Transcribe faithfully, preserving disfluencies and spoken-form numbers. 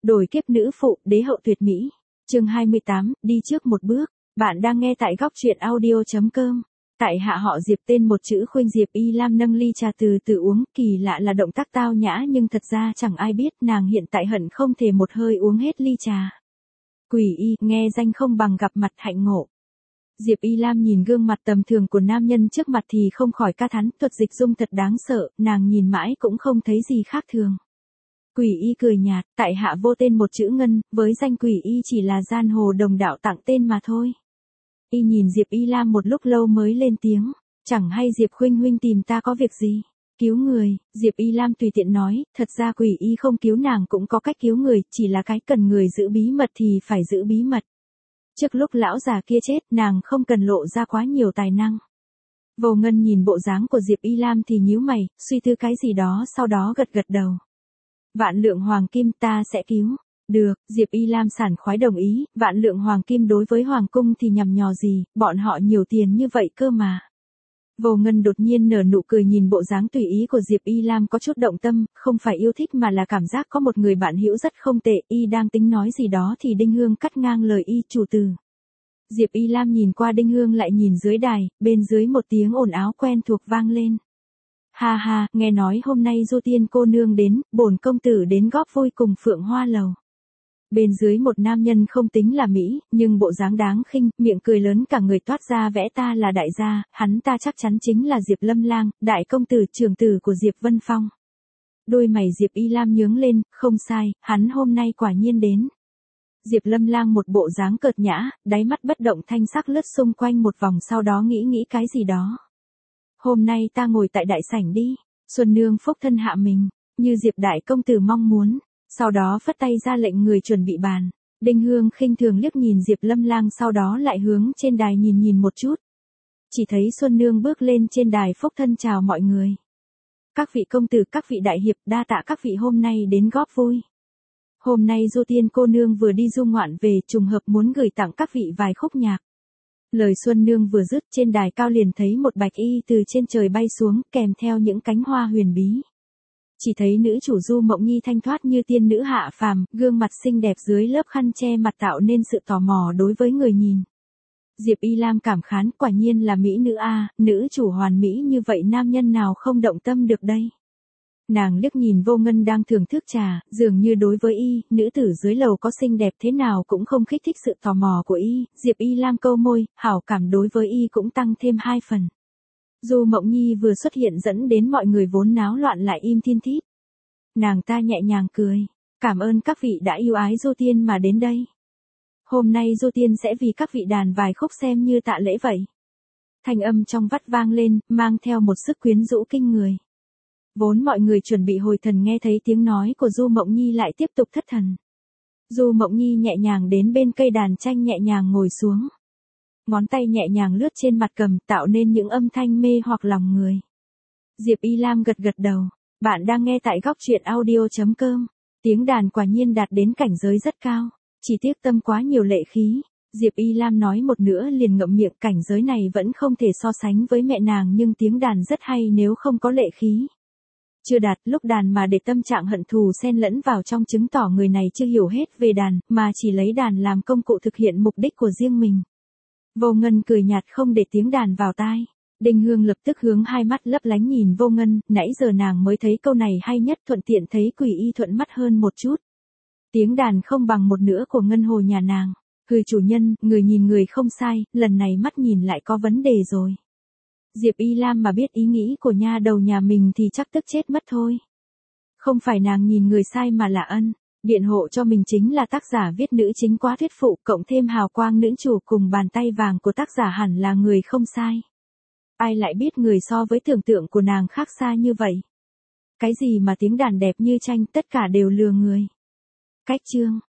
Đổi kiếp nữ phụ, đế hậu tuyệt mỹ. Chương hai mươi tám, đi trước một bước. Bạn đang nghe tại góc truyện audio chấm com. Tại hạ họ Diệp, tên một chữ Khuynh. Diệp Y Lam nâng ly trà từ từ uống, kỳ lạ là động tác tao nhã nhưng thật ra chẳng ai biết nàng hiện tại hận không thể một hơi uống hết ly trà. Quỷ y, nghe danh không bằng gặp mặt, hạnh ngộ. Diệp Y Lam nhìn gương mặt tầm thường của nam nhân trước mặt thì không khỏi ca thán, thuật dịch dung thật đáng sợ, nàng nhìn mãi cũng không thấy gì khác thường. Quỷ y cười nhạt, tại hạ vô tên một chữ Ngân, với danh quỷ y chỉ là giang hồ đồng đạo tặng tên mà thôi. Y nhìn Diệp Y Lam một lúc lâu mới lên tiếng, chẳng hay Diệp Khuynh huynh tìm ta có việc gì? Cứu người. Diệp Y Lam tùy tiện nói, thật ra quỷ y không cứu nàng cũng có cách cứu người, chỉ là cái cần người giữ bí mật thì phải giữ bí mật. Trước lúc lão già kia chết, nàng không cần lộ ra quá nhiều tài năng. Vô Ngân nhìn bộ dáng của Diệp Y Lam thì nhíu mày, suy tư cái gì đó sau đó gật gật đầu. Vạn lượng hoàng kim ta sẽ cứu. Được, Diệp Y Lam sảng khoái đồng ý, vạn lượng hoàng kim đối với hoàng cung thì nhằm nhò gì, bọn họ nhiều tiền như vậy cơ mà. Vô Ngân đột nhiên nở nụ cười, nhìn bộ dáng tùy ý của Diệp Y Lam có chút động tâm, không phải yêu thích mà là cảm giác có một người bạn hữu rất không tệ. Y đang tính nói gì đó thì Đinh Hương cắt ngang lời y, chủ từ. Diệp Y Lam nhìn qua Đinh Hương lại nhìn dưới đài, bên dưới một tiếng ồn ào quen thuộc vang lên. Ha ha, nghe nói hôm nay Du Tiên cô nương đến, bổn công tử đến góp vui cùng Phượng Hoa lầu. Bên dưới một nam nhân không tính là mỹ, nhưng bộ dáng đáng khinh, miệng cười lớn cả người toát ra vẽ ta là đại gia, hắn ta chắc chắn chính là Diệp Lâm Lang, đại công tử trưởng tử của Diệp Vân Phong. Đôi mày Diệp Y Lam nhướng lên, không sai, hắn hôm nay quả nhiên đến. Diệp Lâm Lang một bộ dáng cợt nhã, đáy mắt bất động thanh sắc lướt xung quanh một vòng sau đó nghĩ nghĩ cái gì đó. Hôm nay ta ngồi tại đại sảnh đi, Xuân Nương phúc thân hạ mình, như Diệp đại công tử mong muốn. Sau đó phất tay ra lệnh người chuẩn bị bàn. Đinh Hương khinh thường liếc nhìn Diệp Lâm Lang, sau đó lại hướng trên đài nhìn nhìn một chút. Chỉ thấy Xuân Nương bước lên trên đài phúc thân chào mọi người. Các vị công tử, các vị đại hiệp, đa tạ các vị hôm nay đến góp vui. Hôm nay Du Tiên cô nương vừa đi du ngoạn về, trùng hợp muốn gửi tặng các vị vài khúc nhạc. Lời Xuân Nương vừa dứt, trên đài cao liền thấy một bạch y từ trên trời bay xuống, kèm theo những cánh hoa huyền bí. Chỉ thấy nữ chủ Du Mộng Nhi thanh thoát như tiên nữ hạ phàm, gương mặt xinh đẹp dưới lớp khăn che mặt tạo nên sự tò mò đối với người nhìn. Diệp Y Lam cảm khán, quả nhiên là mỹ nữ a, nữ chủ hoàn mỹ như vậy nam nhân nào không động tâm được đây. Nàng liếc nhìn Vô Ngân đang thưởng thức trà, dường như đối với y, nữ tử dưới lầu có xinh đẹp thế nào cũng không kích thích sự tò mò của y. Diệp Y Lam câu môi, hảo cảm đối với y cũng tăng thêm hai phần. Du Mộng Nhi vừa xuất hiện dẫn đến mọi người vốn náo loạn lại im thiên thít. Nàng ta nhẹ nhàng cười, cảm ơn các vị đã yêu ái Du Tiên mà đến đây. Hôm nay Du Tiên sẽ vì các vị đàn vài khúc xem như tạ lễ vậy. Thanh âm trong vắt vang lên, mang theo một sức quyến rũ kinh người. Vốn mọi người chuẩn bị hồi thần nghe thấy tiếng nói của Du Mộng Nhi lại tiếp tục thất thần. Du Mộng Nhi nhẹ nhàng đến bên cây đàn tranh nhẹ nhàng ngồi xuống. Ngón tay nhẹ nhàng lướt trên mặt cầm tạo nên những âm thanh mê hoặc lòng người. Diệp Y Lam gật gật đầu. Bạn đang nghe tại góc truyện audio chấm com. Tiếng đàn quả nhiên đạt đến cảnh giới rất cao. Chỉ tiếc tâm quá nhiều lệ khí. Diệp Y Lam nói một nữa liền ngậm miệng, cảnh giới này vẫn không thể so sánh với mẹ nàng nhưng tiếng đàn rất hay nếu không có lệ khí. Chưa đạt lúc đàn mà để tâm trạng hận thù xen lẫn vào trong chứng tỏ người này chưa hiểu hết về đàn mà chỉ lấy đàn làm công cụ thực hiện mục đích của riêng mình. Vô Ngân cười nhạt không để tiếng đàn vào tai. Đinh Hương lập tức hướng hai mắt lấp lánh nhìn Vô Ngân, nãy giờ nàng mới thấy câu này hay nhất, thuận tiện thấy quỷ y thuận mắt hơn một chút. Tiếng đàn không bằng một nửa của ngân hồ nhà nàng. Hừ chủ nhân, người nhìn người không sai, lần này mắt nhìn lại có vấn đề rồi. Diệp Y Lam mà biết ý nghĩ của nha đầu nhà mình thì chắc tức chết mất thôi. Không phải nàng nhìn người sai mà là ân. Biện hộ cho mình chính là tác giả viết nữ chính quá thuyết phụ, cộng thêm hào quang nữ chủ cùng bàn tay vàng của tác giả hẳn là người không sai. Ai lại biết người so với tưởng tượng của nàng khác xa như vậy. Cái gì mà tiếng đàn đẹp như tranh, tất cả đều lừa người. Cách chương.